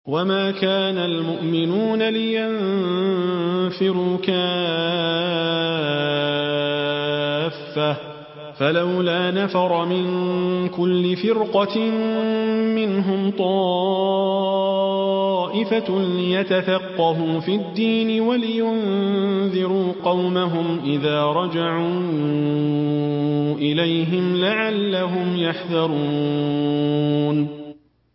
وما كان المؤمنون لينفروا كافة فلولا نفر من كل فرقة منهم طائفة ليتفقهوا في الدين ولينذروا قومهم إذا رجعوا إليهم لعلهم يحذرون.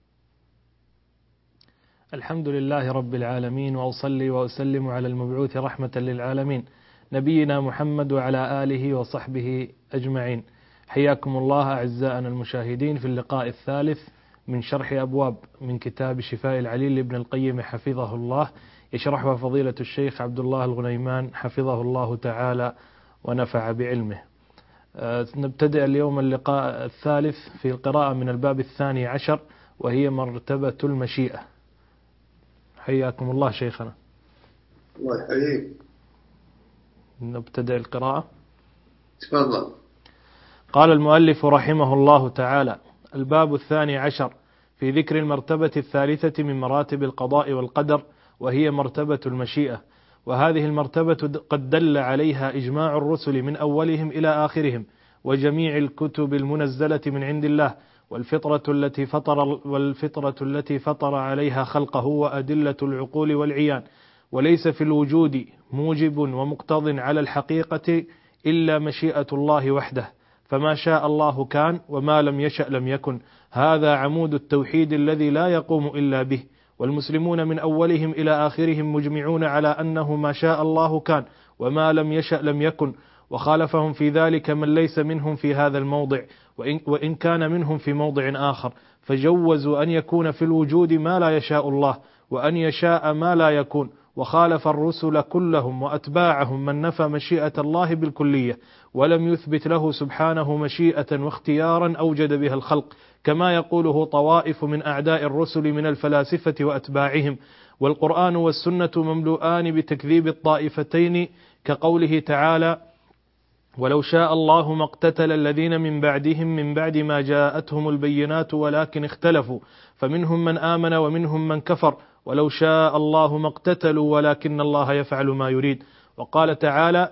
الحمد لله رب العالمين، وأصلي وأسلم على المبعوث رحمة للعالمين نبينا محمد وعلى آله وصحبه أجمعين. حياكم الله أعزائنا المشاهدين في اللقاء الثالث من شرح أبواب من كتاب شفاء العليل لابن القيم حفظه الله، يشرحها فضيلة الشيخ عبد الله الغنيمان حفظه الله تعالى ونفع بعلمه. نبتدئ اليوم اللقاء الثالث في القراءة من الباب 12 وهي مرتبة المشيئة. حياكم الله شيخنا. الله يحييك. نبتدئ القراءة. تفضل. قال المؤلف رحمه الله تعالى: الباب 12 في ذكر المرتبة الثالثة من مراتب القضاء والقدر، وهي مرتبة المشيئة. وهذه المرتبة قد دل عليها إجماع الرسل من أولهم إلى آخرهم، وجميع الكتب المنزلة من عند الله، والفطرة التي فطر عليها خلقه، وأدلة العقول والعيان. وليس في الوجود موجب ومقتض على الحقيقة إلا مشيئة الله وحده، فما شاء الله كان، وما لم يشأ لم يكن. هذا عمود التوحيد الذي لا يقوم إلا به. والمسلمون من أولهم إلى آخرهم مجمعون على أنه ما شاء الله كان، وما لم يشأ لم يكن. وخالفهم في ذلك من ليس منهم في هذا الموضع، وإن كان منهم في موضع آخر، فجوزوا أن يكون في الوجود ما لا يشاء الله، وأن يشاء ما لا يكون. وخالف الرسل كلهم وأتباعهم من نفى مشيئة الله بالكلية، ولم يثبت له سبحانه مشيئة واختيارا أوجد بها الخلق، كما يقوله طوائف من أعداء الرسل من الفلاسفة وأتباعهم. والقرآن والسنة مملوءان بتكذيب الطائفتين، كقوله تعالى: ولو شاء الله ما اقتتل الذين من بعدهم من بعد ما جاءتهم البينات ولكن اختلفوا فمنهم من آمن ومنهم من كفر ولو شاء الله ما اقتتلوا ولكن الله يفعل ما يريد. وقال تعالى: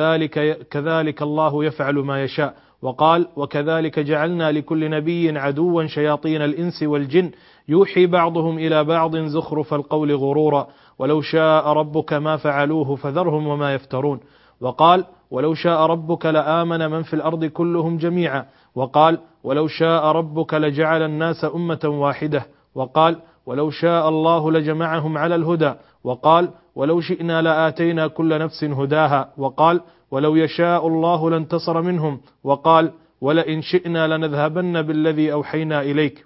كذلك الله يفعل ما يشاء. وقال: وكذلك جعلنا لكل نبي عدوا شياطين الإنس والجن يوحي بعضهم إلى بعض زخرف القول غرورا ولو شاء ربك ما فعلوه فذرهم وما يفترون. وقال: ولو شاء ربك لآمن من في الأرض كلهم جميعا. وقال: ولو شاء ربك لجعل الناس أمة واحدة. وقال: ولو شاء الله لجمعهم على الهدى. وقال: ولو شئنا لآتينا كل نفس هداها. وقال: ولو يشاء الله لانتصر منهم. وقال: ولئن شئنا لنذهبن بالذي أوحينا إليك.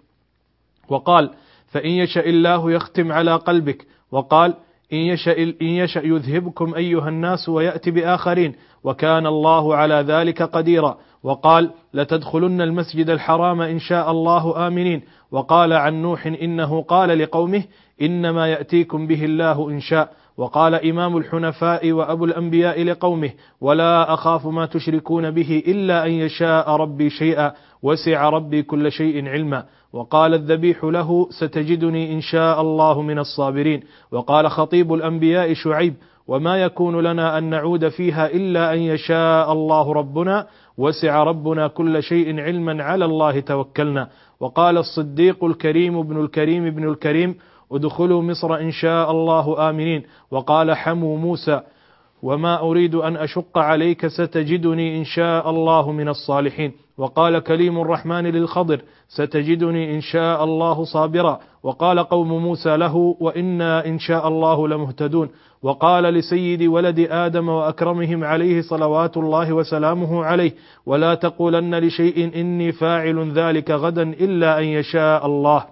وقال: فإن يشاء الله يختم على قلبك. وقال: إن يشأ يذهبكم أيها الناس ويأتي بآخرين، وكان الله على ذلك قديرا. وقال: لتدخلن المسجد الحرام إن شاء الله آمنين. وقال عن نوح إنه قال لقومه: إنما يأتيكم به الله إن شاء. وقال إمام الحنفاء وأبو الأنبياء لقومه: ولا أخاف ما تشركون به إلا أن يشاء ربي شيئا وسع ربي كل شيء علما. وقال الذبيح له: ستجدني إن شاء الله من الصابرين. وقال خطيب الأنبياء شعيب: وما يكون لنا أن نعود فيها إلا أن يشاء الله ربنا وسع ربنا كل شيء علما على الله توكلنا. وقال الصديق الكريم ابن الكريم: ادخلوا مصر إن شاء الله آمنين. وقال حمو موسى: وما أريد أن أشق عليك ستجدني إن شاء الله من الصالحين. وقال كليم الرحمن للخضر: ستجدني إن شاء الله صابرا. وقال قوم موسى له: وإنا إن شاء الله لمهتدون. وقال لسيد ولد آدم وأكرمهم عليه صلوات الله وسلامه عليه: ولا تقولن لشيء إني فاعل ذلك غدا إلا أن يشاء الله.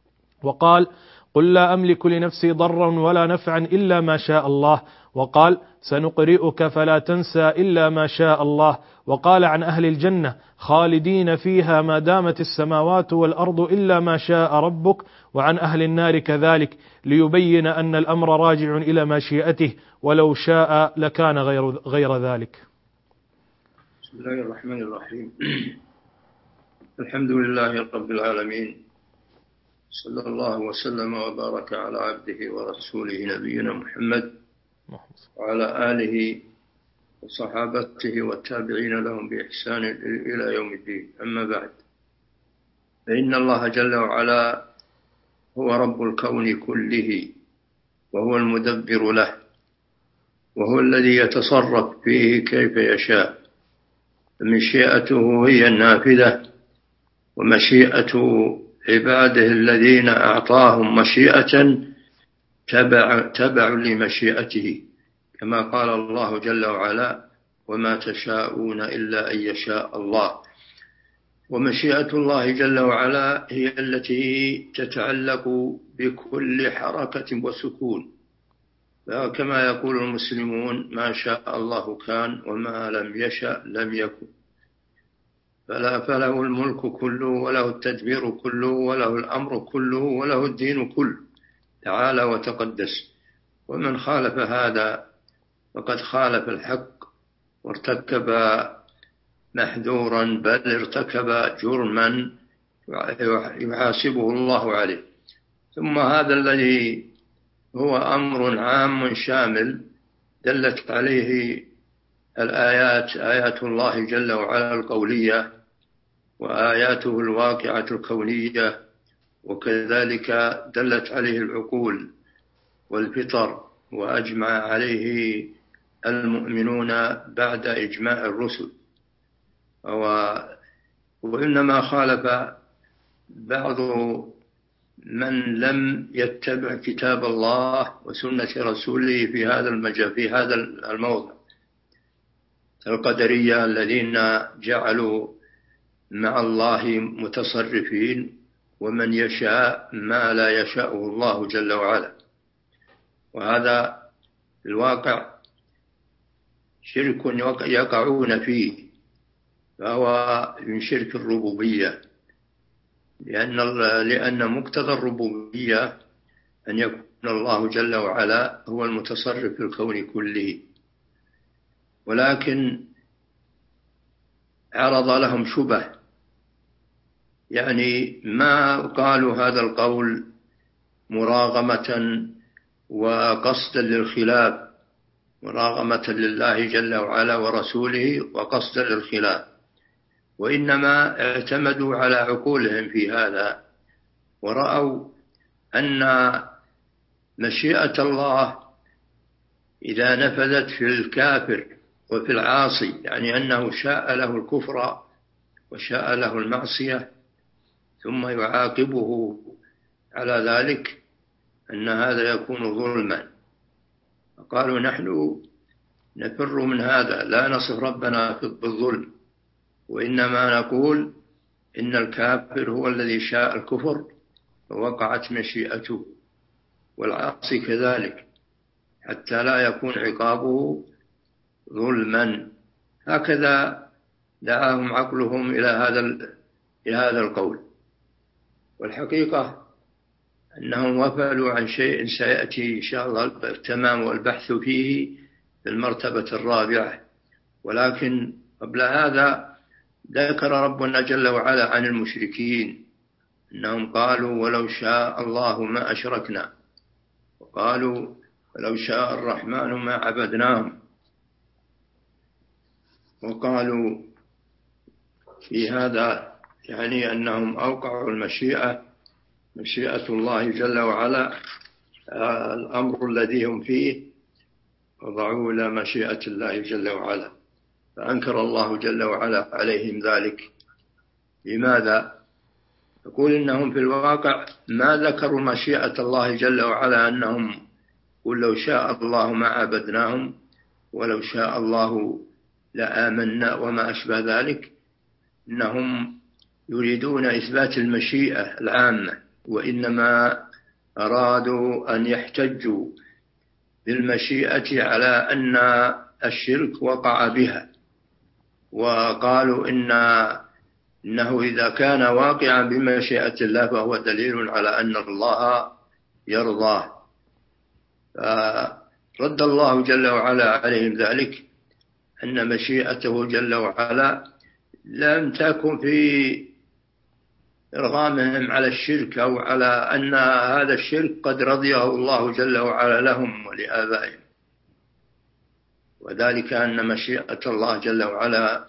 وقال: قل لا أملك لنفسي ضرا ولا نفعا إلا ما شاء الله. وقال: سنقرئك فلا تنسى إلا ما شاء الله. وقال عن أهل الجنة: خالدين فيها ما دامت السماوات والأرض إلا ما شاء ربك. وعن أهل النار كذلك، ليبين أن الأمر راجع إلى مشيئته، ولو شاء لكان غير ذلك. بسم الله الرحمن الرحيم. الحمد لله رب العالمين، صلى الله وسلم وبارك على عبده ورسوله نبينا محمد وعلى آله وصحابته والتابعين لهم بإحسان إلى يوم الدين. أما بعد، فإن الله جل وعلا هو رب الكون كله، وهو المدبر له، وهو الذي يتصرف فيه كيف يشاء. مشيئته هي النافذة، ومشيئة عباده الذين أعطاهم مشيئة تبع لمشيئته، كما قال الله جل وعلا: وما تشاءون إلا أن يشاء الله. ومشيئة الله جل وعلا هي التي تتعلق بكل حركة وسكون، كما يقول المسلمون: ما شاء الله كان وما لم يشأ لم يكن. فله الملك كله، وله التدبير كله، وله الأمر كله، وله الدين كله، تعالى وتقدس. ومن خالف هذا فقد خالف الحق وارتكب محذورا، بل ارتكب جرما يحاسبه الله عليه. ثم هذا الذي هو أمر عام شامل دلت عليه الآيات، آيات الله جل وعلا القولية، وآياته الواقعة الكونية، وكذلك دلت عليه العقول والفطر، وأجمع عليه المؤمنون بعد إجماع الرسل. وإنما خالف بعض من لم يتبع كتاب الله وسنة رسوله في هذا الموضع، القدرية الذين جعلوا مع الله متصرفين، ومن يشاء ما لا يشاءه الله جل وعلا. وهذا الواقع شرك يقعون فيه، فهو من شرك الربوبية، لأن مقتضى الربوبية أن يكون الله جل وعلا هو المتصرف في الكون كله. ولكن عرض لهم شبه، يعني ما قالوا هذا القول مراغمة وقصدا للخلاف، مراغمة لله جل وعلا ورسوله وقصدا للخلاف، وإنما اعتمدوا على عقولهم في هذا، ورأوا أن مشيئة الله إذا نفذت في الكافر وفي العاصي، يعني أنه شاء له الكفر وشاء له المعصية ثم يعاقبه على ذلك، أن هذا يكون ظلما. فقالوا: نحن نفر من هذا، لا نصف ربنا بالظلم، وإنما نقول إن الكافر هو الذي شاء الكفر فوقعت مشيئته، والعاصي كذلك، حتى لا يكون عقابه ظلما. هكذا دعاهم عقلهم إلى هذا القول. والحقيقة أنهم غفلوا عن شيء سيأتي إن شاء الله التمام والبحث فيه في المرتبة الرابعة. ولكن قبل هذا ذكر ربنا جل وعلا عن المشركين أنهم قالوا: ولو شاء الله ما أشركنا، وقالوا: ولو شاء الرحمن ما عبدناهم. وقالوا في هذا يعني أنهم أوقعوا مشيئة الله جل وعلا الأمر الذي هم فيه، وضعوا إلى مشيئة الله جل وعلا، فأنكر الله جل وعلا عليهم ذلك. لماذا؟ يقول إنهم في الواقع ما ذكروا مشيئة الله جل وعلا، أنهم قل لو شاء الله ما عبدناهم، ولو شاء الله لآمنا، وما أشبه ذلك. إنهم يريدون إثبات المشيئة العامة، وإنما أرادوا أن يحتجوا بالمشيئة على أن الشرك وقع بها، وقالوا إنه إذا كان واقعا بمشيئة الله فهو دليل على أن الله يرضاه. فرد الله جل وعلا عليهم ذلك، أن مشيئته جل وعلا لم تكن في إرغامهم على الشرك أو على أن هذا الشرك قد رضيه الله جل وعلا لهم ولآبائهم، وذلك أن مشيئة الله جل وعلا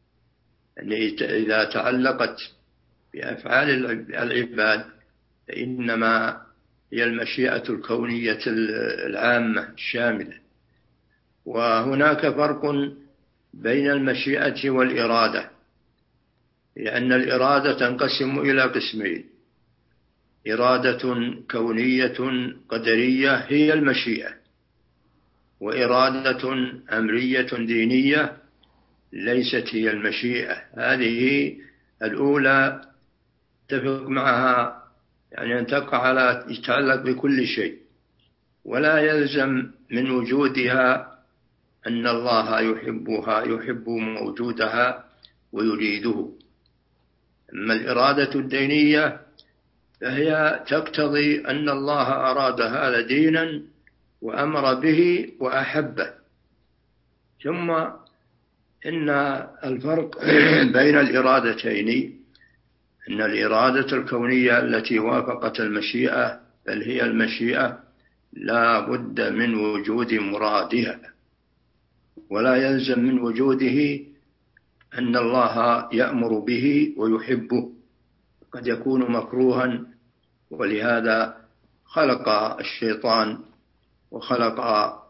إذا تعلقت بأفعال العباد فإنما هي المشيئة الكونية العامة الشاملة. وهناك فرق بين المشيئة والإرادة، لأن الإرادة تنقسم إلى قسمين: إرادة كونية قدرية هي المشيئة، وإرادة أمرية دينية ليست هي المشيئة. هذه الأولى تتفق معها، يعني أن تقع على يتعلق بكل شيء، ولا يلزم من وجودها أن الله يحب موجودها ويريده. أما الإرادة الدينية فهي تقتضي أن الله أراد هذا دينا وأمر به وأحبه. ثم إن الفرق بين الإرادتين أن الإرادة الكونية التي وافقت المشيئة بل هي المشيئة لا بد من وجود مرادها، ولا يلزم من وجوده أن الله يأمر به ويحبه، قد يكون مكروها، ولهذا خلق الشيطان وخلق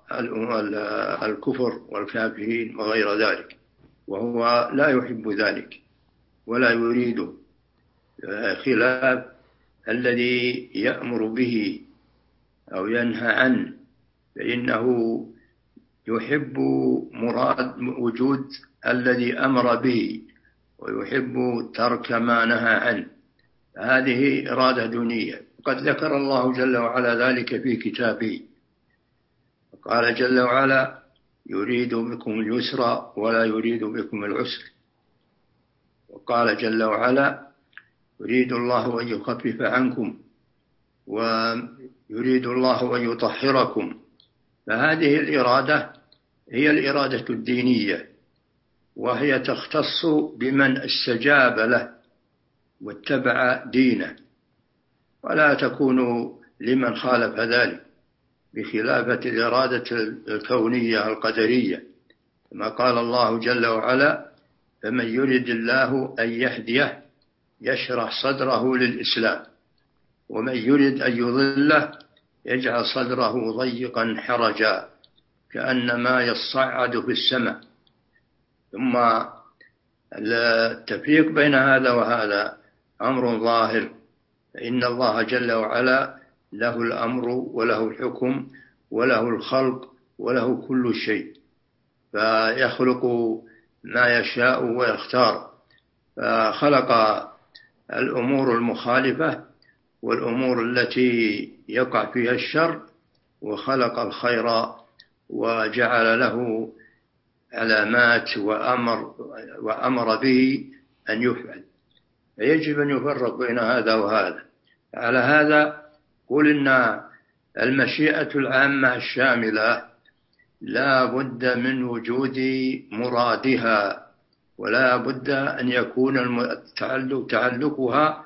الكفر والكافرين وغير ذلك، وهو لا يحب ذلك ولا يريده، خلاف الذي يأمر به أو ينهى عنه، فإنه يحب وجود الذي أمر به ويحب ترك ما نهى عنه. هذه إرادة دنيا، قد ذكر الله جل وعلا ذلك في كتابه، قال جل وعلا: يريد بكم اليسر ولا يريد بكم العسر. وقال جل وعلا: يريد الله أن يخفف عنكم ويريد الله أن يطهركم. فهذه الإرادة هي الإرادة الدينية، وهي تختص بمن استجاب له واتبع دينه، ولا تكون لمن خالف ذلك، بخلافة الإرادة الكونية القدرية، كما قال الله جل وعلا: فمن يرد الله أن يهديه يشرح صدره للإسلام، ومن يرد أن يضله يجعل صدره ضيقا حرجا كأنما يصعد في السماء. ثم التفريق بين هذا وهذا أمر ظاهر، فإن الله جل وعلا له الأمر وله الحكم وله الخلق وله كل شيء، فيخلق ما يشاء ويختار، فخلق الأمور المخالفة والأمور التي يقع فيها الشر، وخلق الخير وجعل له علامات وأمر به أن يفعل، فيجب أن يفرق بين هذا وهذا. على هذا قل إن المشيئة العامة الشاملة لا بد من وجود مرادها، ولا بد أن يكون تعلقها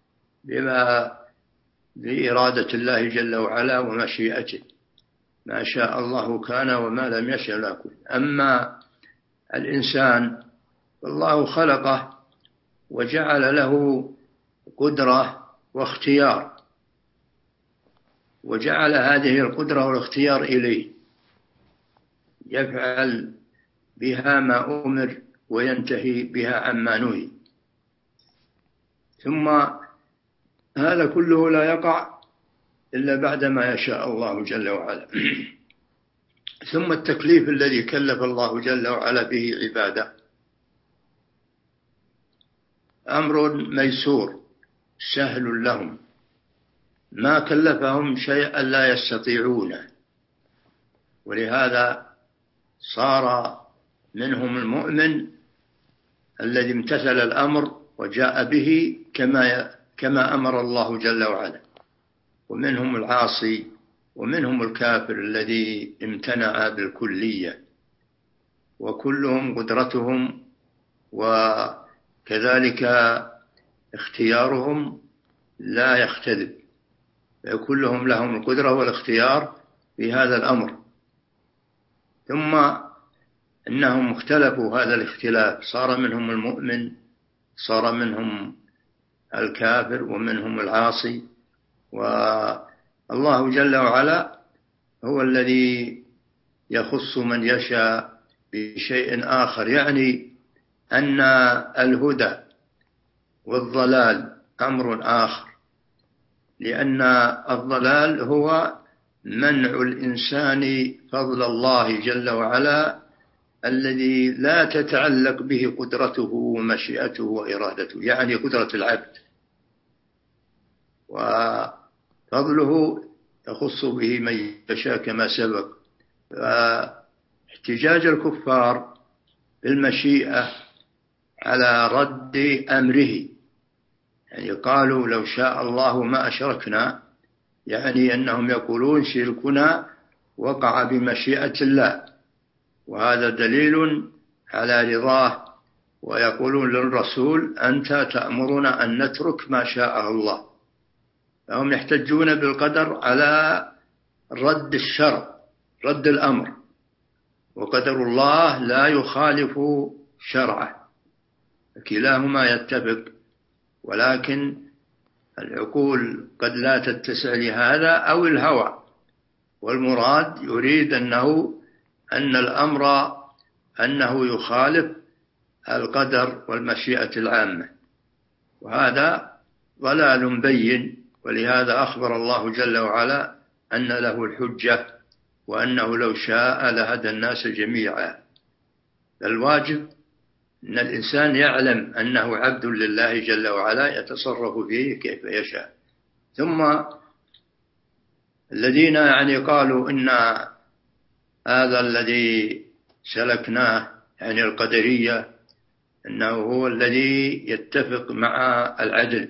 بإرادة الله جل وعلا ومشيئته، ما شاء الله كان وما لم يشأ لا يكن. أما الإنسان فالله خلقه وجعل له قدرة واختيار، وجعل هذه القدرة والاختيار إليه، يفعل بها ما أمر وينتهي بها عما نهي. ثم هذا كله لا يقع إلا بعد ما يشاء الله جل وعلا. ثم التكليف الذي كلف الله جل وعلا به عباده أمر ميسور سهل لهم، ما كلفهم شيئا لا يستطيعونه، ولهذا صار منهم المؤمن الذي امتثل الأمر وجاء به كما أمر الله جل وعلا، ومنهم العاصي ومنهم الكافر الذي امتنع بالكلية، وكلهم قدرتهم وكذلك اختيارهم لا يختلف، كلهم لهم القدرة والاختيار في هذا الأمر. ثم إنهم اختلفوا هذا الاختلاف، صار منهم المؤمن، صار منهم الكافر، ومنهم العاصي. والله جل وعلا هو الذي يخص من يشاء بشيء آخر، يعني أن الهدى والضلال أمر آخر، لأن الضلال هو منع الإنسان فضل الله جل وعلا الذي لا تتعلق به قدرته ومشيئته وإرادته، يعني قدرة العبد، وفضله يخص به من يشاء كما سبق. فاحتجاج الكفار بالمشيئة على رد أمره، يعني قالوا لو شاء الله ما أشركنا، يعني أنهم يقولون شركنا وقع بمشيئة الله، وهذا دليل على رضاه. ويقولون للرسول أنت تأمرنا أن نترك ما شاء الله. فهم يحتجون بالقدر على رد الشرع، رد الأمر، وقدر الله لا يخالف شرعه، كلاهما يتفق، ولكن العقول قد لا تتسع لهذا أو الهوى، والمراد يريد أن الأمر أنه يخالف القدر والمشيئة العامة، وهذا ضلال بين. ولهذا أخبر الله جل وعلا أن له الحجة، وأنه لو شاء لهدى الناس جميعا. الواجب أن الإنسان يعلم أنه عبد لله جل وعلا يتصرف فيه كيف يشاء. ثم الذين يعني قالوا إن هذا الذي سلكناه، يعني القدرية، أنه هو الذي يتفق مع العدل،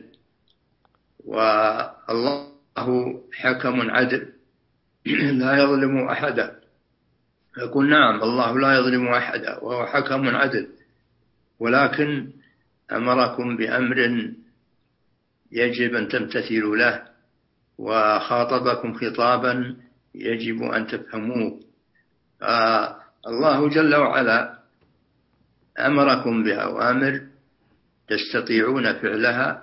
والله حكم عدل لا يظلم أحدا. يقول نعم الله لا يظلم أحدا وهو حكم عدل، ولكن أمركم بأمر يجب أن تمتثلوا له، وخاطبكم خطابا يجب أن تفهموه. الله جل وعلا أمركم بأوامر تستطيعون فعلها،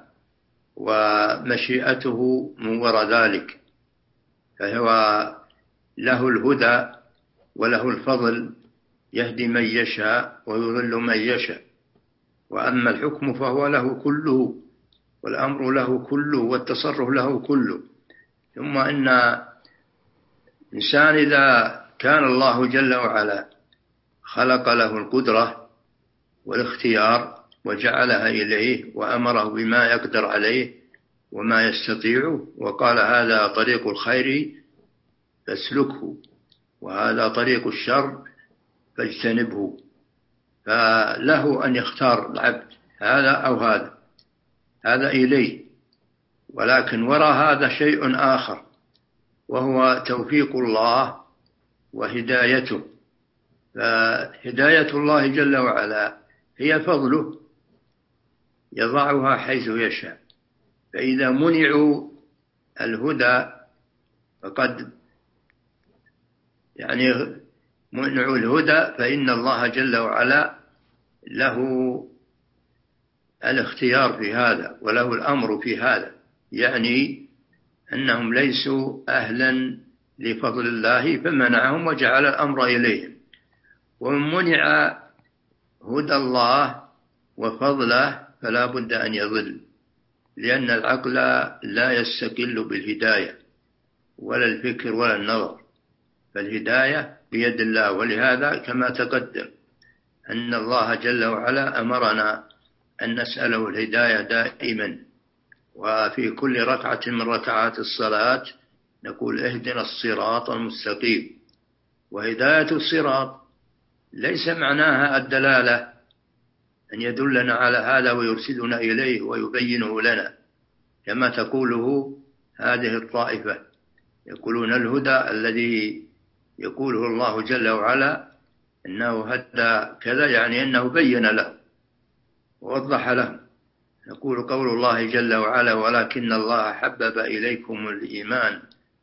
ومشيئته من وراء ذلك، فهو له الهدى وله الفضل، يهدي من يشاء ويضل من يشاء. وأما الحكم فهو له كله، والأمر له كله، والتصرف له كله. ثم إن الإنسان إذا كان الله جل وعلا خلق له القدرة والاختيار وجعلها إليه، وأمره بما يقدر عليه وما يستطيع، وقال هذا طريق الخير فاسلكه، وهذا طريق الشر فاجتنبه، فله أن يختار العبد هذا أو هذا إليه. ولكن وراء هذا شيء آخر، وهو توفيق الله وهدايته. فهداية الله جل وعلا هي فضله يضعها حيث يشاء. فإذا منعوا الهدى فقد يعني منعوا الهدى، فإن الله جل وعلا له الاختيار في هذا وله الأمر في هذا، يعني أنهم ليسوا أهلا لفضل الله فمنعهم وجعل الأمر إليهم. ومن منع هدى الله وفضله فلا بد أن يضل، لأن العقل لا يستقل بالهداية ولا الفكر ولا النظر، فالهداية بيد الله. ولهذا كما تقدم أن الله جل وعلا أمرنا أن نسأله الهداية دائما، وفي كل ركعة من ركعات الصلاة نقول اهدنا الصراط المستقيم. وهداية الصراط ليس معناها الدلالة أن يدلنا على هذا ويرشدنا إليه ويبينه لنا كما تقوله هذه الطائفة، يقولون الهدى الذي يقوله الله جل وعلا أنه هدى كذا، يعني أنه بين له ووضح له. نقول قول الله جل وعلا: ولكن الله حبب إليكم الإيمان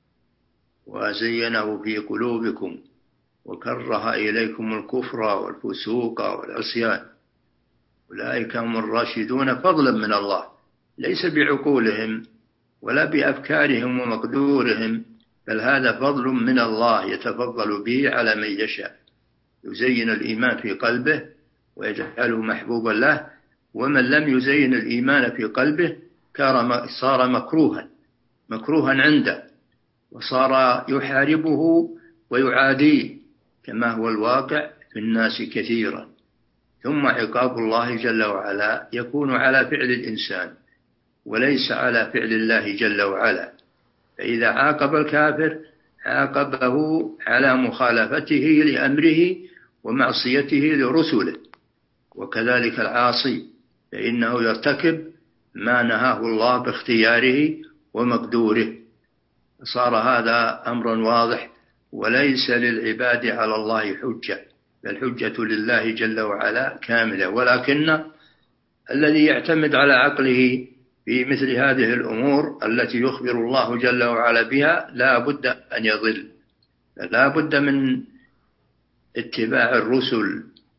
وزينه في قلوبكم وكره إليكم الكفر والفسوق والعصيان أولئك هم الراشدون فضلا من الله، ليس بعقولهم ولا بأفكارهم ومقدورهم، بل هذا فضل من الله يتفضل به على من يشاء، يزين الإيمان في قلبه ويجعله محبوبا له. ومن لم يزين الإيمان في قلبه صار مكروها عنده، وصار يحاربه ويعاديه كما هو الواقع في الناس كثيرا. ثم عقاب الله جل وعلا يكون على فعل الإنسان وليس على فعل الله جل وعلا، فإذا عاقب الكافر عاقبه على مخالفته لأمره ومعصيته لرسله، وكذلك العاصي فإنه يرتكب ما نهاه الله باختياره ومقدوره. صار هذا أمرا واضح، وليس للعباد على الله حجة، بل حجة لله جل وعلا كاملة. ولكن الذي يعتمد على عقله في مثل هذه الأمور التي يخبر الله جل وعلا بها لا بد أن يضل، لا بد من اتباع الرسل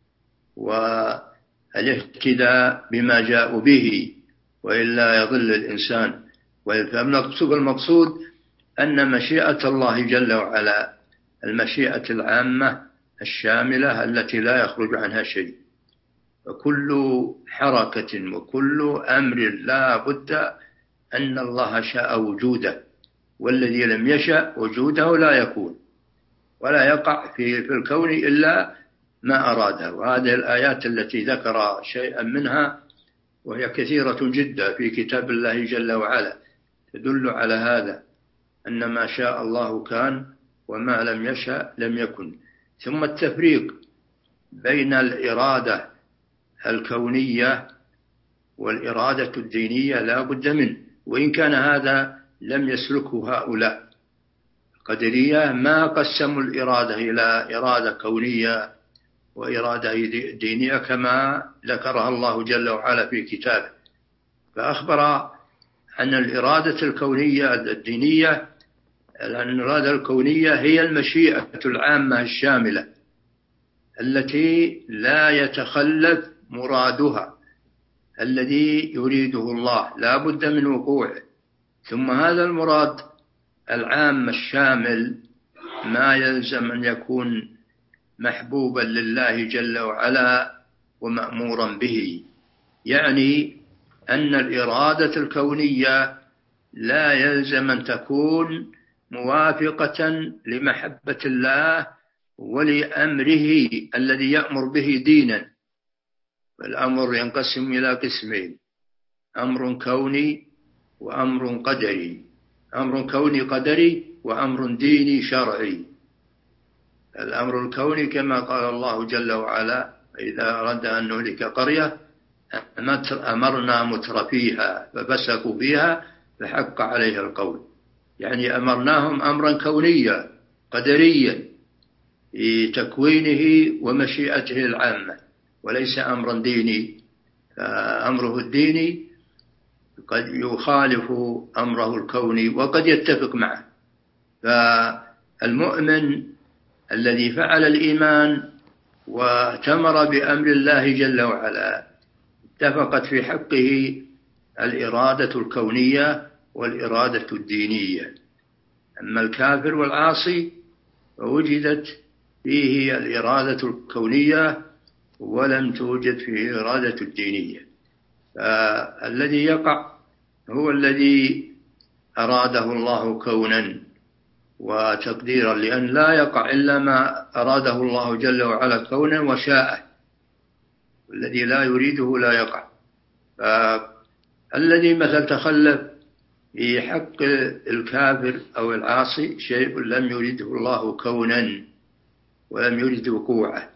والاهتداء بما جاءوا به، وإلا يضل الإنسان. المقصود أن مشيئة الله جل وعلا المشيئة العامة الشاملة التي لا يخرج عنها شيء، وكل حركة وكل أمر لا بد أن الله شاء وجوده، والذي لم يشأ وجوده لا يكون ولا يقع في الكون إلا ما أراده. وهذه الآيات التي ذكر شيئا منها وهي كثيرة جدا في كتاب الله جل وعلا تدل على هذا، أن ما شاء الله كان وما لم يشأ لم يكن. ثم التفريق بين الإرادة الكونية والإرادة الدينية لا بد منه، وإن كان هذا لم يسلكه هؤلاء القدرية، ما قسموا الإرادة إلى إرادة كونية وإرادة دينية كما ذكرها الله جل وعلا في كتابه، فأخبر أن الإرادة الكونية الدينية، لأن الإرادة الكونية هي المشيئة العامة الشاملة التي لا يتخلف مرادها الذي يريده الله، لا بد من وقوعه. ثم هذا المراد العام الشامل ما يلزم أن يكون محبوبا لله جل وعلا ومأمورا به، يعني أن الإرادة الكونية لا يلزم أن تكون موافقة لمحبة الله ولأمره الذي يأمر به دينا. فالأمر ينقسم إلى قسمين: أمر كوني وأمر قدري. أمر كوني قدري وأمر ديني شرعي. الأمر الكوني كما قال الله جل وعلا: إذا أراد أن نهلك قرية أمرنا مترفيها ففسقوا فيها فحق عليها القول، يعني أمرناهم أمرا كونيا قدريا في تكوينه ومشيئته العامة، وليس أمرا ديني. فأمره الديني قد يخالف أمره الكوني وقد يتفق معه. فالمؤمن الذي فعل الإيمان وتمر بأمر الله جل وعلا اتفقت في حقه الإرادة الكونية والإرادة الدينية. أما الكافر والعاصي فوجدت فيه الإرادة الكونية ولم توجد فيه الإرادة الدينية. فالذي يقع هو الذي أراده الله كونا وتقديرا، لأن لا يقع إلا ما أراده الله جل وعلا كونا وشاءه، والذي لا يريده لا يقع. فالذي مثل تخلف في حق الكافر أو العاصي شيء لم يريده الله كونا ولم يرد وقوعه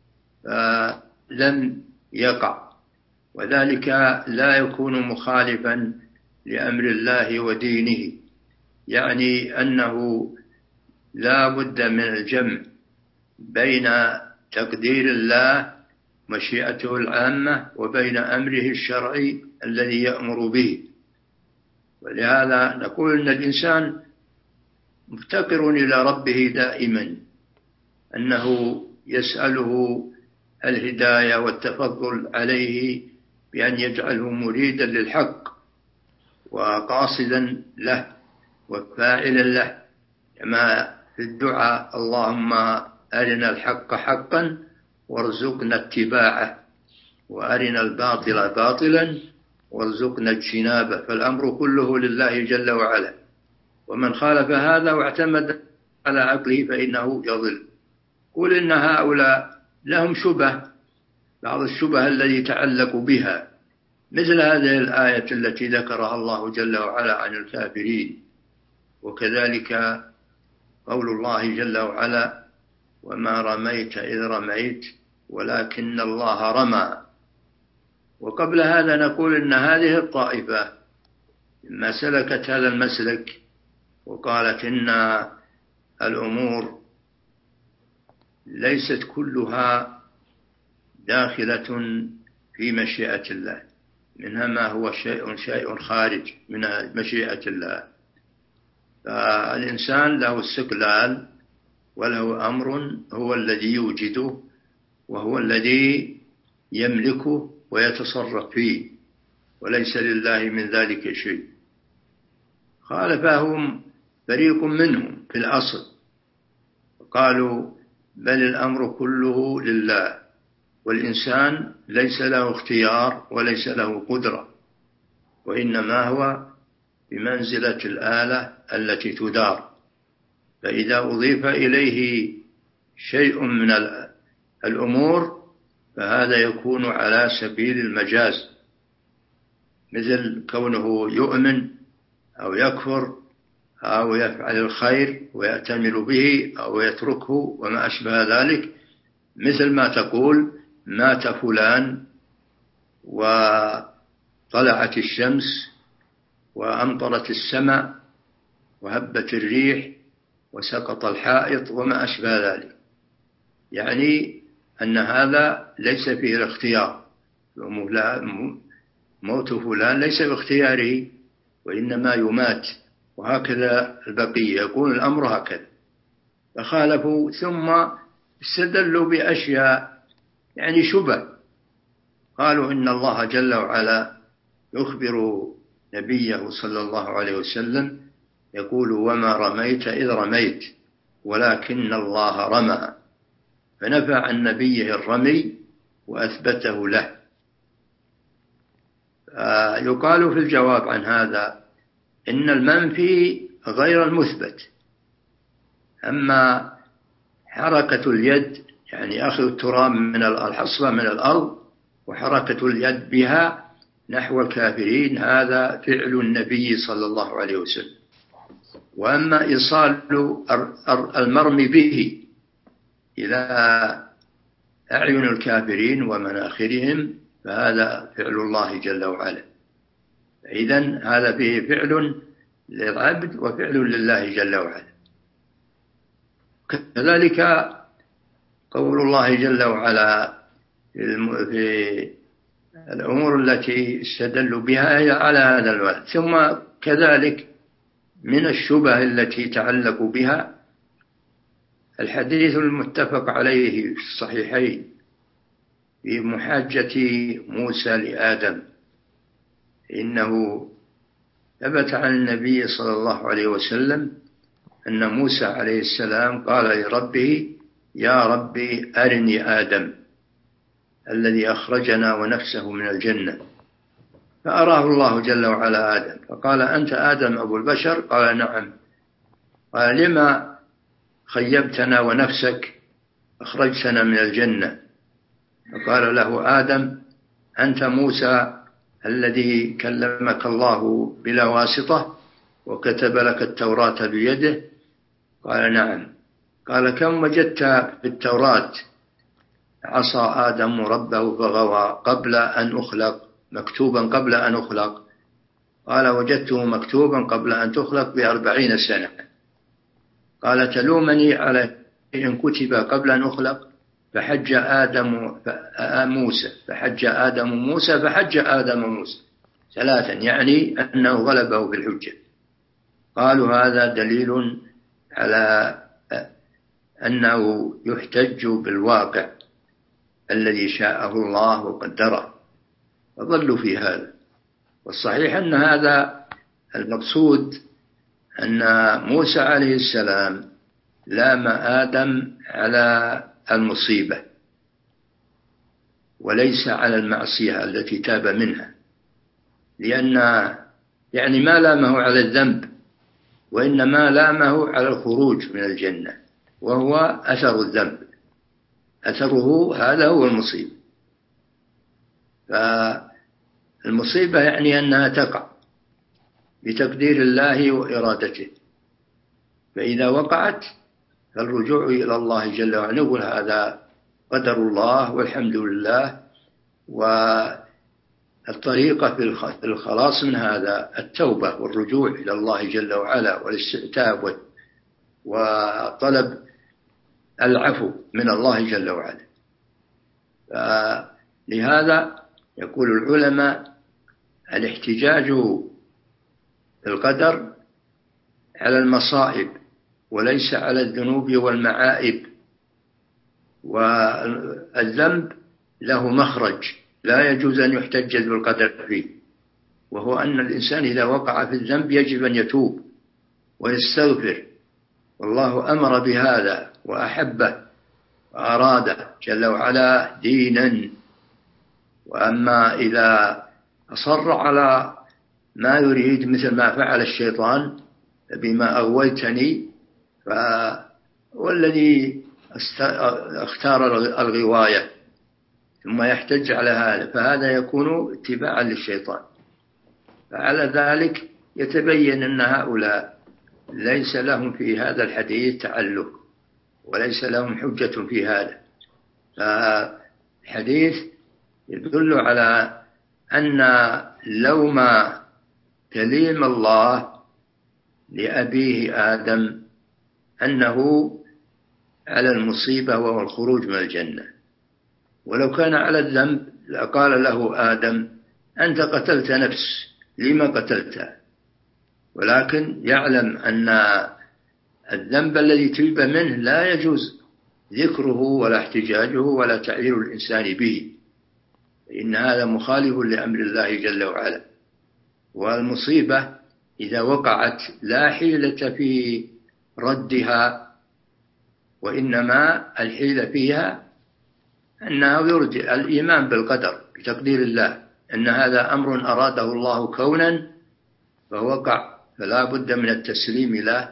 فلم يقع، وذلك لا يكون مخالفا لأمر الله ودينه، يعني أنه لا بد من الجمع بين تقدير الله مشيئته العامة وبين أمره الشرعي الذي يأمر به. ولهذا نقول إن الإنسان مفتقر إلى ربه دائما، أنه يسأله الهداية والتفضل عليه بأن يجعله مريدا للحق وقاصدا له وفاعلا له، كما في الدعاء: اللهم أرنا الحق حقا وارزقنا اتباعه، وأرنا الباطل باطلا وارزقنا اجتنابه. فالأمر كله لله جل وعلا، ومن خالف هذا واعتمد على عقله فإنه يضل. قل إن هؤلاء لهم شبه، بعض الشبه التي تعلقوا بها، مثل هذه الآية التي ذكرها الله جل وعلا عن الكافرين، وكذلك قول الله جل وعلا: وما رميت إذ رميت ولكن الله رمى. وقبل هذا نقول إن هذه الطائفة لما سلكت هذا المسلك وقالت إن الأمور ليست كلها داخلة في مشيئة الله، منها ما هو شيء خارج من مشيئة الله. فالإنسان له استقلال وله أمر هو الذي يوجده وهو الذي يملكه ويتصرف فيه، وليس لله من ذلك شيء. خالفهم فريق منهم في الأصل، قالوا: بل الأمر كله لله، والإنسان ليس له اختيار وليس له قدرة، وإنما هو بمنزلة الآلة التي تدار. فإذا أضيف إليه شيء من الأمور فهذا يكون على سبيل المجاز، مثل كونه يؤمن أو يكفر أو يفعل الخير ويأتمر به أو يتركه وما أشبه ذلك، مثل ما تقول: مات فلان وطلعت الشمس وأمطرت السماء وهبت الريح وسقط الحائط وما أشبه ذلك. يعني أن هذا ليس فيه الاختيار، موت فلان ليس باختياره وإنما يمات، وهكذا البقية يكون الأمر هكذا. فخالفوا ثم استدلوا بأشياء يعني شبه، قالوا إن الله جل وعلا يخبر نبيه صلى الله عليه وسلم يقول: وما رميت إذ رميت ولكن الله رمى، فنفى عن نبيه الرمي وأثبته له. يقال في الجواب عن هذا إن المنفي غير المثبت. أما حركة اليد يعني أخذ التراب من الحصبة من الأرض وحركة اليد بها نحو الكافرين، هذا فعل النبي صلى الله عليه وسلم. وأما إيصال المرمي به إلى أعين الكافرين ومناخرهم فهذا فعل الله جل وعلا. إذن هذا فيه فعل للعبد وفعل لله جل وعلا. كذلك قول الله جل وعلا في الأمور التي استدلوا بها على هذا الوعد. ثم كذلك من الشبه التي تعلقوا بها الحديث المتفق عليه في الصحيحين في محاجة موسى لآدم، إنه ثبت عن النبي صلى الله عليه وسلم أن موسى عليه السلام قال لربه: يا ربي أرني آدم الذي أخرجنا ونفسه من الجنة. فأراه الله جل وعلا آدم فقال: أنت آدم أبو البشر؟ قال: نعم. قال: لما خيبتنا ونفسك أخرجتنا من الجنة؟ فقال له آدم: أنت موسى الذي كلمك الله بلا واسطة وكتب لك التوراة بيده؟ قال: نعم. قال: كم وجدت في التوراة عصى آدم ربه فغوى قبل أن أخلق، مكتوبا قبل أن أخلق؟ قال: وجدته مكتوبا قبل أن تخلق ب40 سنة. قال: تلومني على إن كتب قبل أن أخلق؟ فحج آدم موسى فحج آدم موسى. 3 يعني أنه غلبه بالحجة. قالوا هذا دليل على أنه يحتج بالواقع الذي شاءه الله وقدره، فضلوا في هذا. والصحيح أن هذا المقصود، أن موسى عليه السلام لام آدم على المصيبة وليس على المعصية التي تاب منها، لأن يعني ما لامه على الذنب، وإنما لامه على الخروج من الجنة، وهو أثر الذنب، أثره هذا هو المصيبة. فالمصيبة يعني أنها تقع بتقدير الله وإرادته، فإذا وقعت فالرجوع إلى الله جل وعلا، نقول هذا قدر الله والحمد لله. والطريقة في الخلاص من هذا التوبة والرجوع إلى الله جل وعلا والاستعتاب وطلب العفو من الله جل وعلا. لهذا يقول العلماء الاحتجاج بالقدر على المصائب وليس على الذنوب والمعائب. والذنب له مخرج لا يجوز أن يحتج بالقدر فيه، وهو أن الإنسان إذا وقع في الذنب يجب أن يتوب ويستغفر، والله أمر بهذا وأحبه وأراده جل وعلا دينا. وأما إذا أصر على ما يريد مثل ما فعل الشيطان بما أغويتني، والذي اختار الغواية ثم يحتج على هذا، فهذا يكون اتباعا للشيطان. فعلى ذلك يتبين أن هؤلاء ليس لهم في هذا الحديث تعلق وليس لهم حجة في هذا. فالحديث يدل على أن لوم تليم الله لأبيه آدم أنه على المصيبة وهو الخروج من الجنة، ولو كان على الذنب لقال له آدم أنت قتلت نفس لما قتلتها، ولكن يعلم أن الذنب الذي تيب منه لا يجوز ذكره ولا احتجاجه ولا تعليل الإنسان به، إن هذا مخالف لأمر الله جل وعلا. والمصيبة إذا وقعت لا حيلة في ردها، وإنما الحيلة فيها أنه يرجع الإيمان بالقدر بتقدير الله، أن هذا أمر أراده الله كونا فوقع، فلا بد من التسليم له.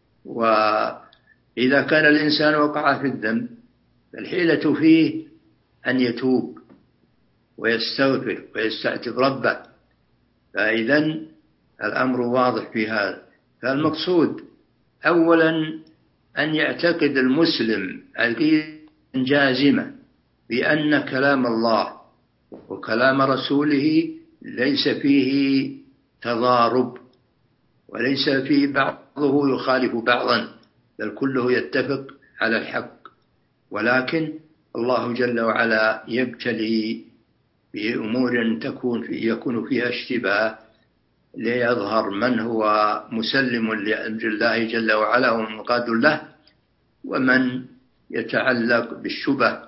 وإذا كان الإنسان وقع في الذنب فالحيلة فيه أن يتوب ويستغفر ويستعتب ربه، فإذا الأمر واضح في هذا. فالمقصود أولا أن يعتقد المسلم عقيدة جازمة بأن كلام الله وكلام رسوله ليس فيه تضارب، وليس فيه بعضه يخالف بعضا، بل كله يتفق على الحق. ولكن الله جل وعلا يبتلي بأمور يكون فيها اشتباه ليظهر من هو مسلم لأمر الله جل وعلا ومنقاد له، ومن يتعلق بالشبه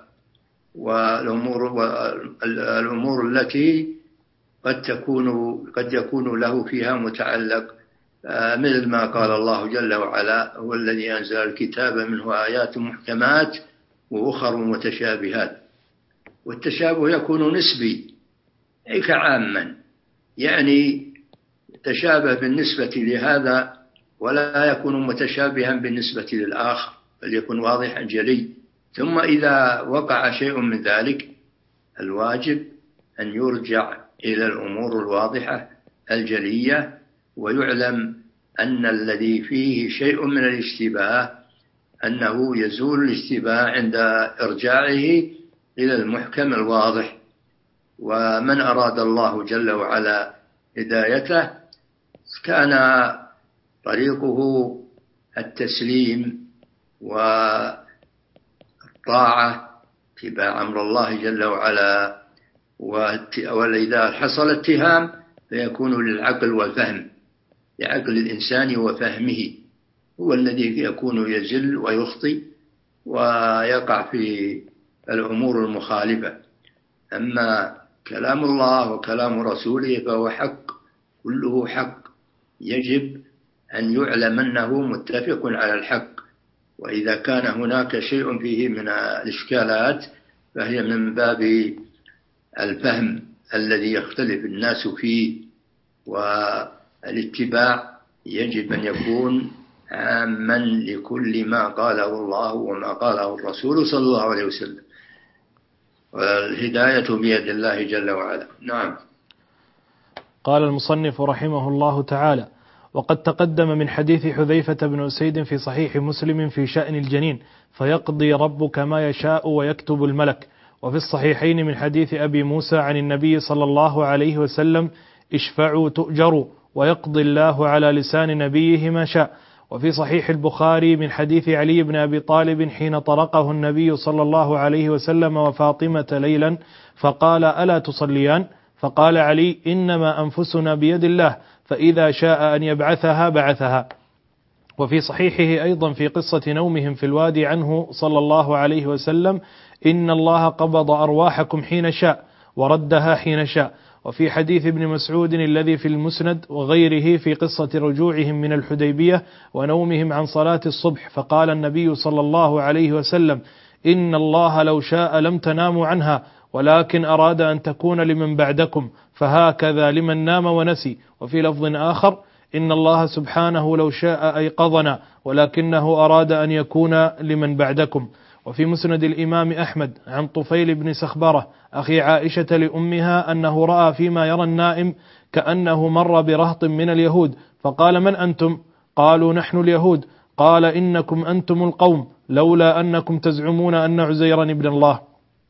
والأمور التي قد يكون له فيها متعلق، مثل ما قال الله جل وعلا هو الذي أنزل الكتاب منه آيات محكمات وأخر متشابهات. والتشابه يكون نسبي أي كعاما، يعني تشابه بالنسبة لهذا ولا يكون متشابها بالنسبة للآخر، بل يكون واضحا جلي. ثم إذا وقع شيء من ذلك الواجب أن يرجع إلى الأمور الواضحة الجلية، ويعلم أن الذي فيه شيء من الاشتباه أنه يزول الاشتباه عند إرجاعه إلى المحكم الواضح. ومن أراد الله جل وعلا هدايته كان طريقه التسليم والطاعة، اتباع أمر الله جل وعلا. وإذا حصل اتهام فيكون للعقل والفهم، لعقل الإنسان وفهمه، هو الذي يكون يزل ويخطئ ويقع في الأمور المخالفة. أما كلام الله وكلام رسوله فهو حق، كله حق، يجب أن يعلم أنه متفق على الحق. وإذا كان هناك شيء فيه من الإشكالات فهي من باب الفهم الذي يختلف الناس فيه، والاتباع يجب أن يكون عاما لكل ما قاله الله وما قاله الرسول صلى الله عليه وسلم، والهداية بيد الله جل وعلا. نعم. قال المصنف رحمه الله تعالى: وقد تقدم من حديث حذيفة بن أسيد في صحيح مسلم في شأن الجنين: فيقضي ربك ما يشاء ويكتب الملك. وفي الصحيحين من حديث أبي موسى عن النبي صلى الله عليه وسلم: اشفعوا تؤجروا، ويقضي الله على لسان نبيه ما شاء. وفي صحيح البخاري من حديث علي بن أبي طالب حين طرقه النبي صلى الله عليه وسلم وفاطمة ليلا فقال: ألا تصليان؟ فقال علي: إنما أنفسنا بيد الله، فإذا شاء أن يبعثها بعثها. وفي صحيحه أيضا في قصة نومهم في الوادي عنه صلى الله عليه وسلم: إن الله قبض أرواحكم حين شاء وردها حين شاء. وفي حديث ابن مسعود الذي في المسند وغيره في قصة رجوعهم من الحديبية ونومهم عن صلاة الصبح، فقال النبي صلى الله عليه وسلم: إن الله لو شاء لم تناموا عنها، ولكن أراد أن تكون لمن بعدكم، فهكذا لمن نام ونسي. وفي لفظ آخر: إن الله سبحانه لو شاء أيقظنا، ولكنه أراد أن يكون لمن بعدكم. وفي مسند الإمام أحمد عن طفيل بن سخبرة أخي عائشة لأمها أنه رأى فيما يرى النائم كأنه مر برهط من اليهود، فقال: من أنتم؟ قالوا: نحن اليهود. قال: إنكم أنتم القوم، لولا أنكم تزعمون أن عزيرا ابن الله.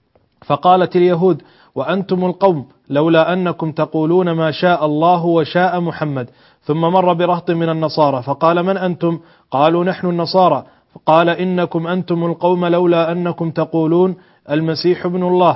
فقالت اليهود: وأنتم القوم، لولا أنكم تقولون ما شاء الله وشاء محمد. ثم مر برهط من النصارى فقال: من أنتم؟ قالوا: نحن النصارى. فقال: إنكم أنتم القوم، لولا أنكم تقولون المسيح ابن الله.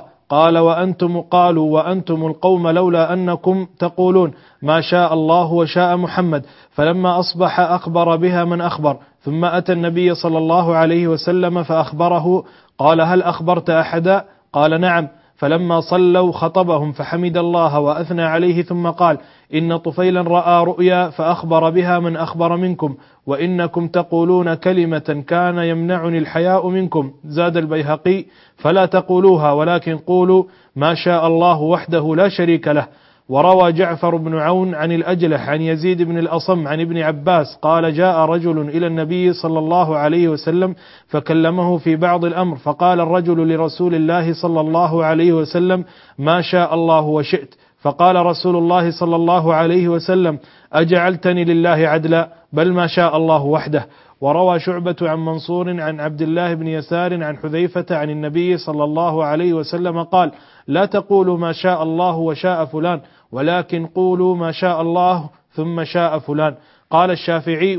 قالوا: وأنتم القوم، لولا أنكم تقولون ما شاء الله وشاء محمد. فلما أصبح أخبر بها من أخبر، ثم أتى النبي صلى الله عليه وسلم فأخبره. قال: هل أخبرت أحدا؟ قال: نعم. فلما صلوا خطبهم فحمد الله وأثنى عليه، ثم قال: إن طفيلا رأى رؤيا فأخبر بها من أخبر منكم، وإنكم تقولون كلمة كان يمنعني الحياء منكم. زاد البيهقي: فلا تقولوها، ولكن قولوا ما شاء الله وحده لا شريك له. وروى جعفر بن عون عن الأجلح عن يزيد بن الأصم عن ابن عباس قال: جاء رجل إلى النبي صلى الله عليه وسلم فكلمه في بعض الأمر، فقال الرجل لرسول الله صلى الله عليه وسلم: ما شاء الله وشئت. فقال رسول الله صلى الله عليه وسلم: أجعلتني لله عدلا؟ بل ما شاء الله وحده. وروى شعبة عن منصور عن عبد الله بن يسار عن حذيفة عن النبي صلى الله عليه وسلم قال: لا تقولوا ما شاء الله وشاء فلان، ولكن قولوا ما شاء الله ثم شاء فلان. قال الشافعي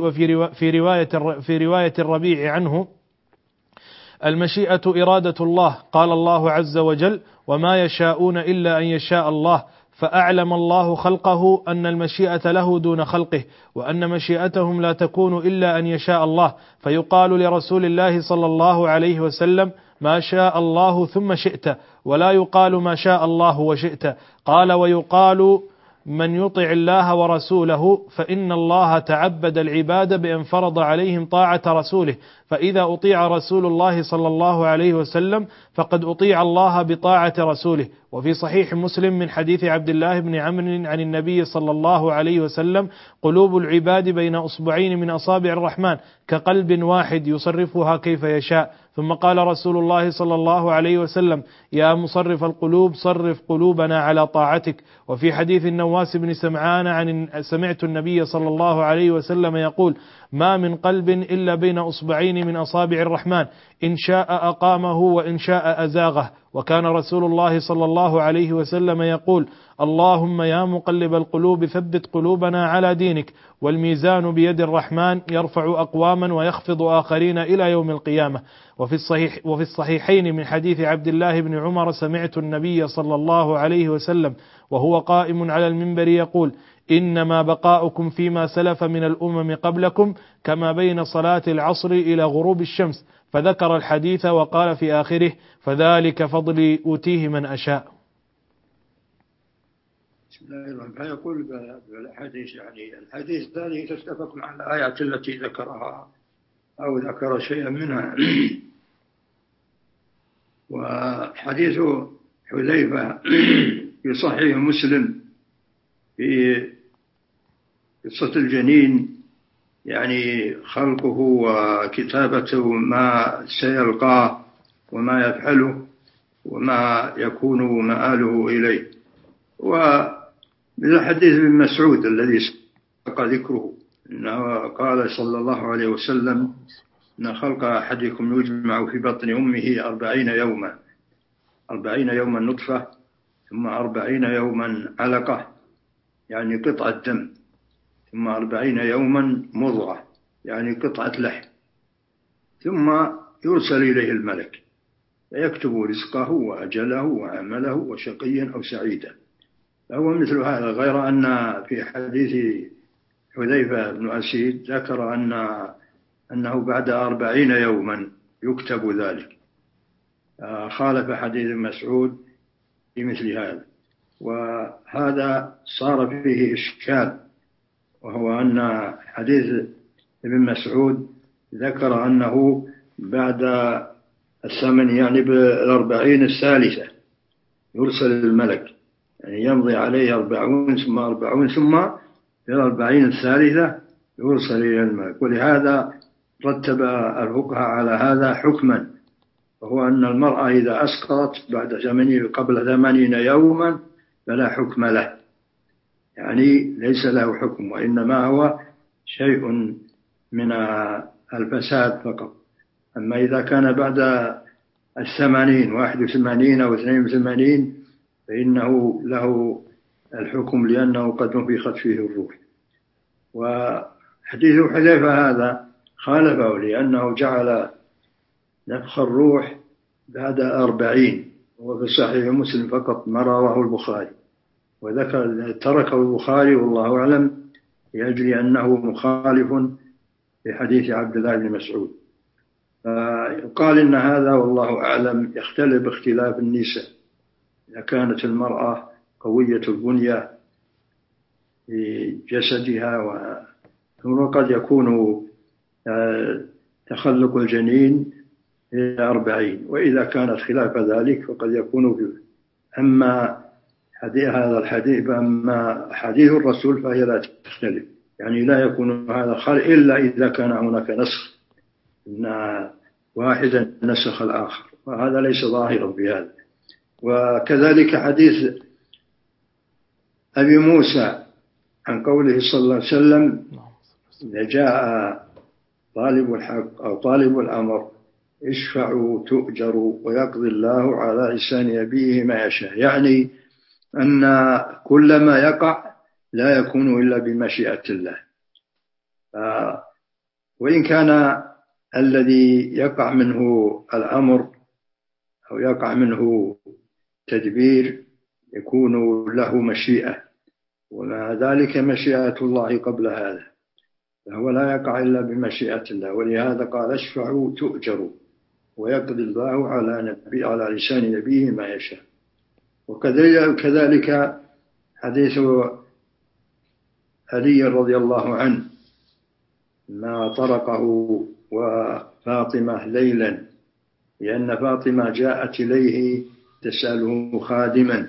في رواية الربيع عنه: المشيئة إرادة الله. قال الله عز وجل: وما يشاءون إلا أن يشاء الله. فأعلم الله خلقه أن المشيئة له دون خلقه، وأن مشيئتهم لا تكون إلا أن يشاء الله. فيقال لرسول الله صلى الله عليه وسلم: ما شاء الله ثم شئت، ولا يقال ما شاء الله وشئت. قال: ويقال من يطع الله ورسوله فإن الله تعبد العباد بأن فرض عليهم طاعة رسوله، فإذا أطيع رسول الله صلى الله عليه وسلم فقد أطيع الله بطاعة رسوله. وفي صحيح مسلم من حديث عبد الله بن عمرو عن النبي صلى الله عليه وسلم: قلوب العباد بين أصبعين من أصابع الرحمن كقلب واحد يصرفها كيف يشاء. ثم قال رسول الله صلى الله عليه وسلم: يا مصرف القلوب صرف قلوبنا على طاعتك. وفي حديث النواس بن سمعان سمعت النبي صلى الله عليه وسلم يقول: ما من قلب إلا بين أصبعين من أصابع الرحمن، إن شاء أقامه وإن شاء أزاغه. وكان رسول الله صلى الله عليه وسلم يقول: اللهم يا مقلب القلوب ثبت قلوبنا على دينك. والميزان بيد الرحمن يرفع أقواما ويخفض آخرين إلى يوم القيامة. وفي الصحيحين من حديث عبد الله بن عمر سمعت النبي صلى الله عليه وسلم وهو قائم على المنبر يقول: إنما بقاؤكم فيما سلف من الأمم قبلكم كما بين صلاة العصر إلى غروب الشمس، فذكر الحديث وقال في آخره: فذلك فضلي أوتيه من أشاء. بسم الله الرحمن الرحيم. يقول بالحديث الحديث هذه تتفق مع الآيات التي ذكرها أو ذكر شيئا منها. وحديث حذيفة في صحيح مسلم في قصة الجنين، خلقه وكتابته ما سيلقاه وما يفعله وما يكون مآله إليه. ومن حديث ابن مسعود الذي سبق ذكره إنه قال صلى الله عليه وسلم: إن خلق أحدكم يجمع في بطن أمه 40 يوما نطفة، ثم 40 يوما علقة قطعة دم، ثم 40 يوما مضغة قطعة لحم، ثم يرسل إليه الملك فيكتب رزقه وأجله وعمله وشقي أو سعيدا. فهو مثل هذا، غير أن في حديث حذيفة بن أسيد ذكر أنه بعد 40 يوما يكتب ذلك، خالف حديث مسعود في مثل هذا. وهذا صار فيه إشكال، وهو أن حديث ابن مسعود ذكر أنه بعد الثمن بالأربعين الثالثة يرسل الملك، يمضي عليه 40 ثم 40 ثم في 40 الثالثة يرسل إلى الملك. ولهذا رتب الفقهاء على هذا حكما، وهو أن المرأة إذا أسقطت قبل 80 يوما فلا حكم له، ليس له حكم، وإنما هو شيء من الفساد فقط. أما إذا كان بعد 81 أو 82 فإنه له الحكم، لأنه قد نفخت فيه الروح. وحديث حذيفة هذا خالفه، لأنه جعل نفخ الروح بعد 40، وفي صحيح مسلم فقط ما رواه البخاري، تركه البخاري والله أعلم لأجل أنه مخالف لحديث عبد الله بن مسعود. فيقال إن هذا والله أعلم يختلف باختلاف النساء. إذا كانت المرأة قوية البنية في جسدها وقد يكون تخلق الجنين إلى 40، وإذا كانت خلاف ذلك فقد يكون أما هذا الحديث، أما حديث الرسول فهي لا تختلف، لا يكون هذا خلق إلا إذا كان هناك نسخ، إن واحدا نسخ الآخر، وهذا ليس ظاهرا بهذا. وكذلك حديث أبي موسى عن قوله صلى الله عليه وسلم: إذا جاء طالب الحق أو طالب الأمر اشفعوا تؤجروا ويقضي الله على لسان نبيه ما يشاء، أن كل ما يقع لا يكون إلا بمشيئة الله. وإن كان الذي يقع منه الأمر أو يقع منه تدبير يكون له مشيئة، ومع ذلك مشيئة الله قبل هذا، فهو لا يقع إلا بمشيئة الله. ولهذا قال: اشفعوا تؤجروا ويقضي الله على لسان نبيه ما يشاء. وكذلك حديث علي رضي الله عنه ما طرقه وفاطمة ليلا، لأن فاطمة جاءت إليه تسأله خادما،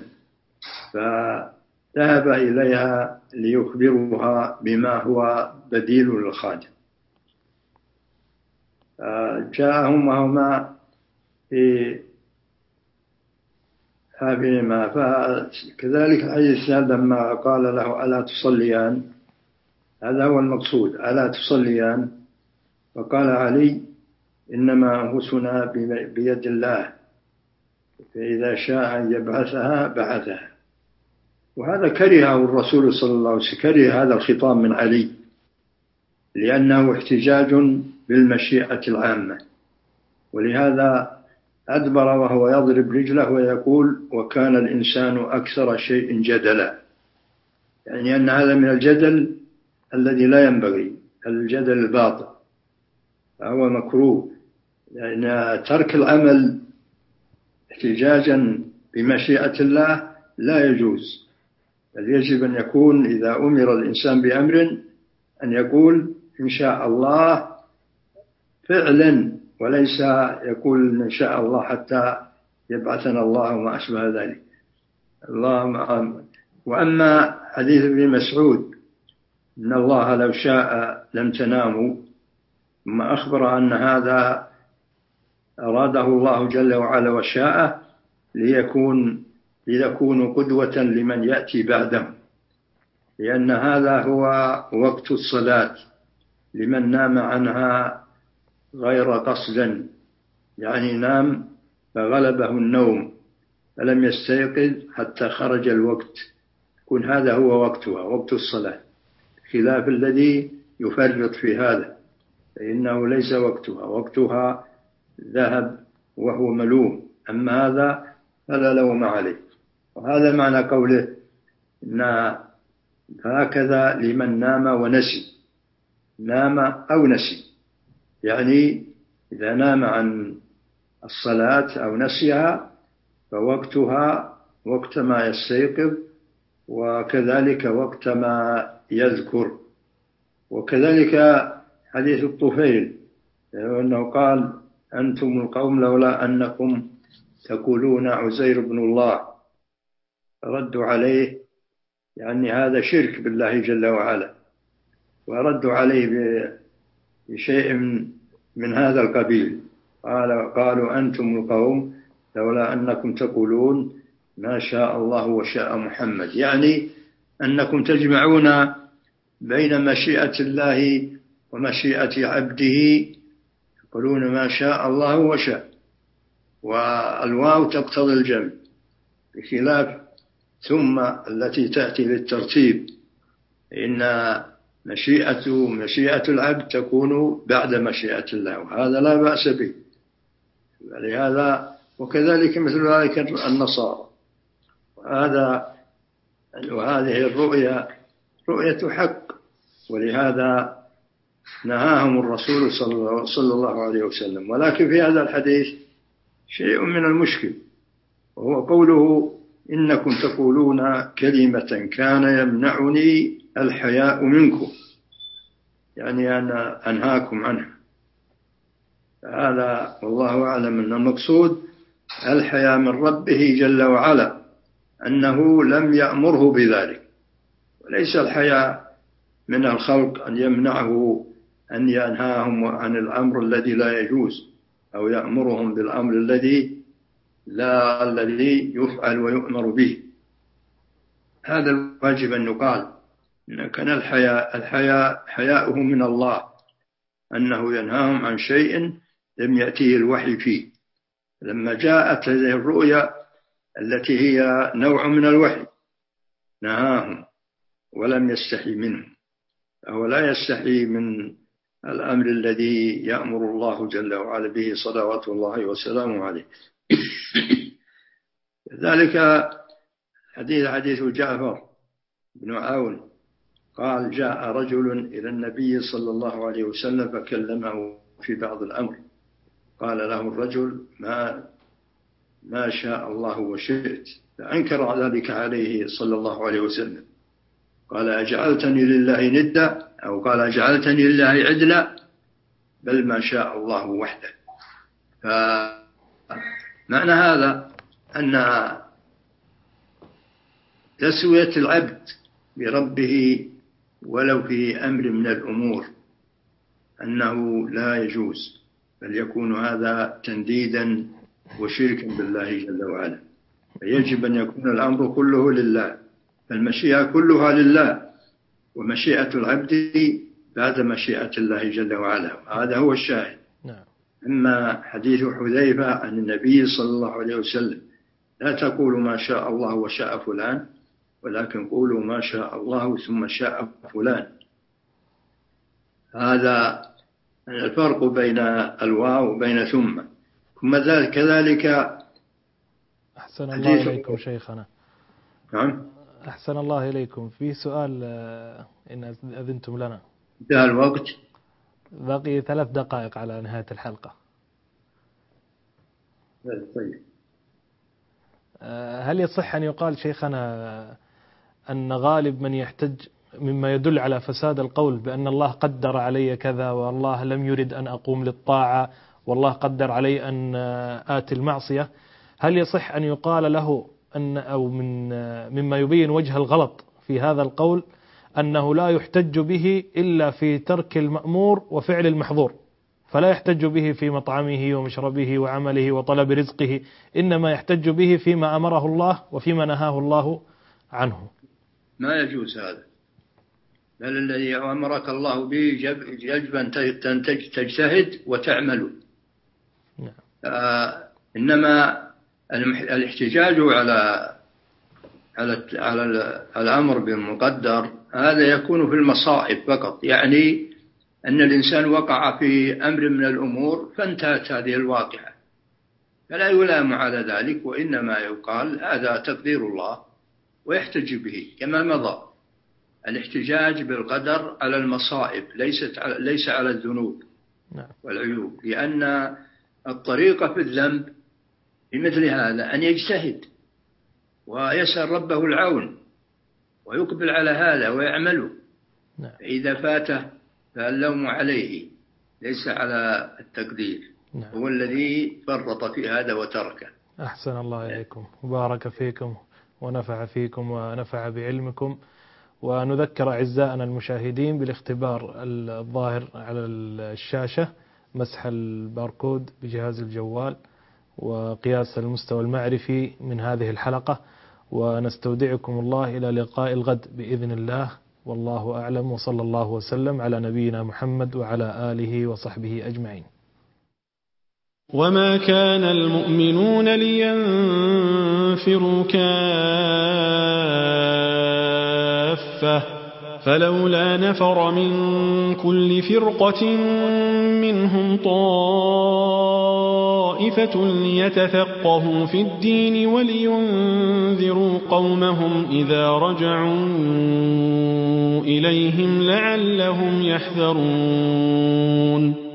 فذهب إليها ليخبرها بما هو بديل للخادم. جاءهم وهما في هابهما. فكذلك حديث لما قال له: ألا تصليان؟ هذا هو المقصود، ألا تصليان؟ فقال علي: إنما أنفسنا بيد الله، فإذا شاء أن يبعثها بعثها. وهذا كرهه الرسول صلى الله عليه وسلم، كره هذا الخطاب من علي، لأنه احتجاج بالمشيئة العامة. ولهذا أدبر وهو يضرب رجله ويقول وكان الإنسان أكثر شيء جدلا، يعني أن هذا من الجدل الذي لا ينبغي، الجدل الباطل، فهو مكروه، لأن ترك العمل احتجاجا بمشيئة الله لا يجوز، بل يجب أن يكون إذا أمر الإنسان بأمر أن يقول إن شاء الله فعلا، وليس يقول إن شاء الله حتى يبعثنا الله وما أشبه ذلك. وأما حديث ابن مسعود إن الله لو شاء لم تناموا، ثم أخبر أن هذا أراده الله جل وعلا وشاءه ليكون قدوة لمن يأتي بعدهم، لأن هذا هو وقت الصلاة لمن نام عنها غير قصد، يعني نام فغلبه النوم فلم يستيقظ حتى خرج الوقت، يكون هذا هو وقتها، وقت الصلاة، خلاف الذي يفرط في هذا فإنه ليس وقتها، وقتها ذهب وهو ملوم، أما هذا فلا لوم عليه. وهذا معنى قوله إن هكذا لمن نام ونسي، نام أو نسي، يعني إذا نام عن الصلاة أو نسيها فوقتها وقت ما يستيقظ، وكذلك وقت ما يذكر. وكذلك حديث الطفيل أنه قال أنتم القوم لولا أنكم تقولون عزير بن الله، ردوا عليه يعني هذا شرك بالله جل وعلا، وردوا عليه بشيء من هذا القبيل، قالوا أنتم القوم لولا أنكم تقولون ما شاء الله وشاء محمد، يعني أنكم تجمعون بين مشيئة الله ومشيئة عبده، يقولون ما شاء الله وشاء، والواو تقتضي الجمع، بخلاف ثم التي تأتي للترتيب، إن مشيئة العبد تكون بعد مشيئة الله، وهذا لا بأس به. لهذا وكذلك مثل ذلك النصارى، وهذه الرؤية رؤية حق، ولهذا نهاهم الرسول صلى الله عليه وسلم. ولكن في هذا الحديث شيء من المشكل، وهو قوله إنكم تقولون كلمة كان يمنعني الحياء منكم، يعني أنا أنهاكم عنها. هذا والله أعلم أن المقصود الحياء من ربه جل وعلا، أنه لم يأمره بذلك، وليس الحياء من الخلق أن يمنعه أن ينهاهم عن الأمر الذي لا يجوز، أو يأمرهم بالأمر الذي يفعل ويؤمر به. هذا الواجب أن يقال، إن كان الحياء حياؤه من الله، أنه ينهاهم عن شيء لم يأتيه الوحي فيه. لما جاءت هذه الرؤيا التي هي نوع من الوحي نهاهم ولم يستحي منه، فهو لا يستحي من الأمر الذي يأمر الله جل وعلا به صلوات الله وسلامه عليه. ذلك حديث جعفر بن عون قال جاء رجل إلى النبي صلى الله عليه وسلم فكلمه في بعض الأمر، قال له الرجل ما شاء الله وشئت، فأنكر ذلك عليه صلى الله عليه وسلم، قال أجعلتني لله ندا، أو قال أجعلتني لله عدلا، بل ما شاء الله وحده. فمعنى هذا أن تسوية العبد بربه ولو في أمر من الأمور أنه لا يجوز، بل يكون هذا تنديدا وشركا بالله جل وعلا. فيجب أن يكون الأمر كله لله، فالمشيئة كلها لله، ومشيئة العبد بعد مشيئة الله جل وعلا، هذا هو الشاهد. أما حديث حذيفة عن النبي صلى الله عليه وسلم لا تقولوا ما شاء الله وشاء فلان، ولكن قولوا ما شاء الله ثم شاء فلان، هذا الفرق بين الواو وبين ثم كذلك. أحسن الله إليكم شيخنا. نعم. أحسن الله إليكم. في سؤال إن أذنتم لنا. انتهى الوقت. بقي 3 دقائق على نهاية الحلقة. طيب. هل يصح أن يقال شيخنا أن غالب من يحتج مما يدل على فساد القول بأن الله قدر علي كذا والله لم يرد أن أقوم للطاعة والله قدر علي أن آتي المعصية، هل يصح أن يقال له أن أو مما يبين وجه الغلط في هذا القول أنه لا يحتج به إلا في ترك المأمور وفعل المحظور، فلا يحتج به في مطعمه ومشربه وعمله وطلب رزقه، إنما يحتج به فيما أمره الله وفيما نهاه الله عنه؟ ما يجوز هذا، بل الذي أمرك الله به يجب أن تجتهد وتعمل. إنما الاحتجاج على الأمر بالمقدر هذا يكون في المصائب فقط، يعني أن الإنسان وقع في أمر من الأمور فانتهت هذه الواقعة، فلا يلام على ذلك، وإنما يقال هذا تقدير الله ويحتج به كما مضى. الاحتجاج بالقدر على المصائب ليس على الذنوب والعيوب، لأن الطريقة في الذنب بمثل هذا أن يجتهد ويسأل ربه العون ويقبل على هذا ويعمله. إذا فاته فاللوم عليه ليس على التقدير، هو الذي فرط في هذا وتركه. أحسن الله إليكم وبارك فيكم ونفع فيكم ونفع بعلمكم. ونذكر أعزائنا المشاهدين بالاختبار الظاهر على الشاشة، مسح الباركود بجهاز الجوال وقياس المستوى المعرفي من هذه الحلقة، ونستودعكم الله إلى لقاء الغد بإذن الله، والله أعلم، وصلى الله وسلم على نبينا محمد وعلى آله وصحبه أجمعين. وما كان المؤمنون لينفروا كافة فلولا نفر من كل فرقة منهم طائفة ليتفقهوا في الدين ولينذروا قومهم إذا رجعوا إليهم لعلهم يحذرون.